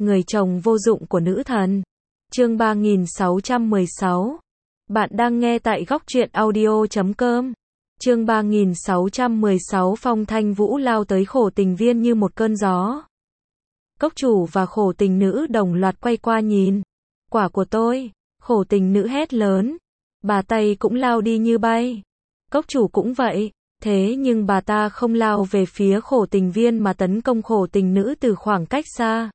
Người chồng vô dụng của nữ thần. Chương 3616. Bạn đang nghe tại góc truyện audio.com. Chương 3616. Phong Thanh Vũ lao tới khổ tình viên như một cơn gió. Cốc chủ và khổ tình nữ đồng loạt quay qua nhìn. Quả của tôi. Khổ tình nữ hét lớn. Bà tay cũng lao đi như bay. Cốc chủ cũng vậy. Thế nhưng bà ta không lao về phía khổ tình viên mà tấn công khổ tình nữ từ khoảng cách xa.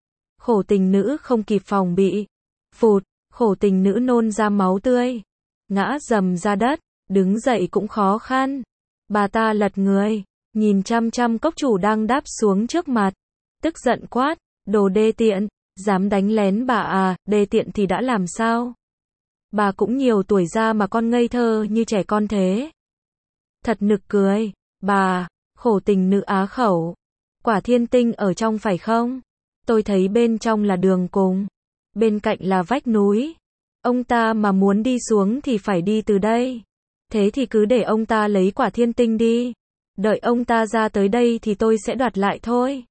Khổ tình nữ không kịp phòng bị. Phụt, khổ tình nữ nôn ra máu tươi. Ngã rầm ra đất, đứng dậy cũng khó khăn. Bà ta lật người, nhìn chăm chăm cốc chủ đang đáp xuống trước mặt. Tức giận quát, đồ đê tiện, dám đánh lén bà à, đê tiện thì đã làm sao? Bà cũng nhiều tuổi ra mà con ngây thơ như trẻ con thế. Thật nực cười, bà, khổ tình nữ á khẩu. Quả thiên tinh ở trong phải không? Tôi thấy bên trong là đường cùng. Bên cạnh là vách núi. Ông ta mà muốn đi xuống thì phải đi từ đây. Thế thì cứ để ông ta lấy quả thiên tinh đi. Đợi ông ta ra tới đây thì tôi sẽ đoạt lại thôi.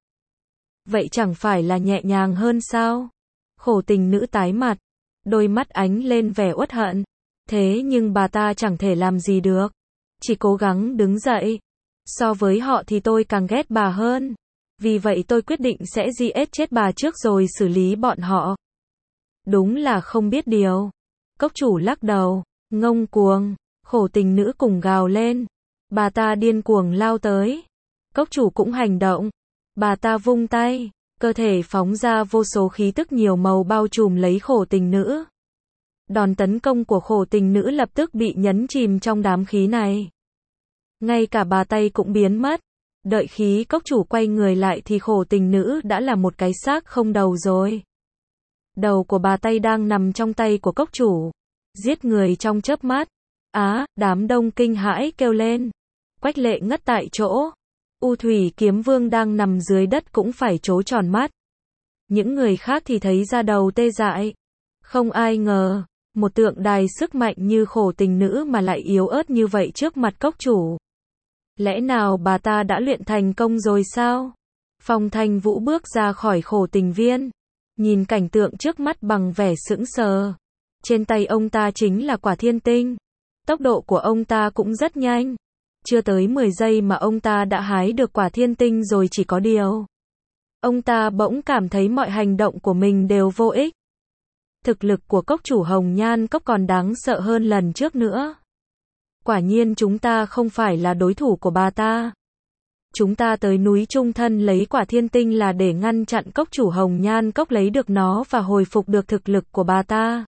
Vậy chẳng phải là nhẹ nhàng hơn sao? Khổ tình nữ tái mặt. Đôi mắt ánh lên vẻ uất hận. Thế nhưng bà ta chẳng thể làm gì được. Chỉ cố gắng đứng dậy. So với họ thì tôi càng ghét bà hơn. Vì vậy tôi quyết định sẽ giết chết bà trước rồi xử lý bọn họ. Đúng là không biết điều. Cốc chủ lắc đầu, ngông cuồng, khổ tình nữ cùng gào lên. Bà ta điên cuồng lao tới. Cốc chủ cũng hành động. Bà ta vung tay, cơ thể phóng ra vô số khí tức nhiều màu bao trùm lấy khổ tình nữ. Đòn tấn công của khổ tình nữ lập tức bị nhấn chìm trong đám khí này. Ngay cả bà tay cũng biến mất. Đợi khí cốc chủ quay người lại thì khổ tình nữ đã là một cái xác không đầu rồi. Đầu của bà tay đang nằm trong tay của cốc chủ. Giết người trong chớp mắt. Đám đông kinh hãi kêu lên. Quách Lệ ngất tại chỗ. U Thủy Kiếm Vương đang nằm dưới đất cũng phải trố tròn mắt. Những người khác thì thấy da đầu tê dại. Không ai ngờ, một tượng đài sức mạnh như khổ tình nữ mà lại yếu ớt như vậy trước mặt cốc chủ. Lẽ nào bà ta đã luyện thành công rồi sao? Phong Thanh Vũ bước ra khỏi khổ tình viên. Nhìn cảnh tượng trước mắt bằng vẻ sững sờ. Trên tay ông ta chính là quả thiên tinh. Tốc độ của ông ta cũng rất nhanh. Chưa tới 10 giây mà ông ta đã hái được quả thiên tinh rồi, chỉ có điều. Ông ta bỗng cảm thấy mọi hành động của mình đều vô ích. Thực lực của cốc chủ Hồng Nhan Cốc còn đáng sợ hơn lần trước nữa. Quả nhiên chúng ta không phải là đối thủ của bà ta. Chúng ta tới núi Trung Thân lấy quả thiên tinh là để ngăn chặn cốc chủ Hồng Nhan Cốc lấy được nó và hồi phục được thực lực của bà ta.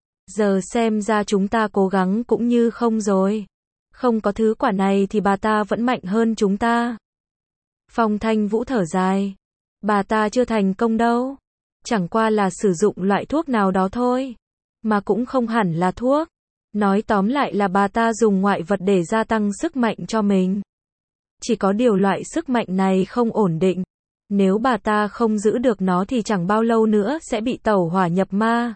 Giờ xem ra chúng ta cố gắng cũng như không rồi. Không có thứ quả này thì bà ta vẫn mạnh hơn chúng ta. Phong Thanh Vũ thở dài. Bà ta chưa thành công đâu. Chẳng qua là sử dụng loại thuốc nào đó thôi. Mà cũng không hẳn là thuốc. Nói tóm lại là bà ta dùng ngoại vật để gia tăng sức mạnh cho mình. Chỉ có điều loại sức mạnh này không ổn định. Nếu bà ta không giữ được nó thì chẳng bao lâu nữa sẽ bị tẩu hỏa nhập ma.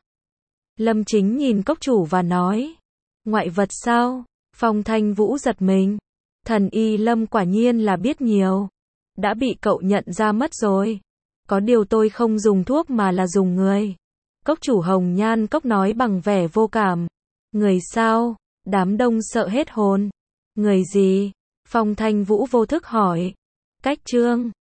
Lâm Chính nhìn cốc chủ và nói. Ngoại vật sao? Phong Thanh Vũ giật mình. Thần y Lâm quả nhiên là biết nhiều. Đã bị cậu nhận ra mất rồi. Có điều tôi không dùng thuốc mà là dùng người. Cốc chủ Hồng Nhan Cốc nói bằng vẻ vô cảm. Người sao? Đám đông sợ hết hồn. Người gì? Phong Thanh Vũ vô thức hỏi. Cách Trương.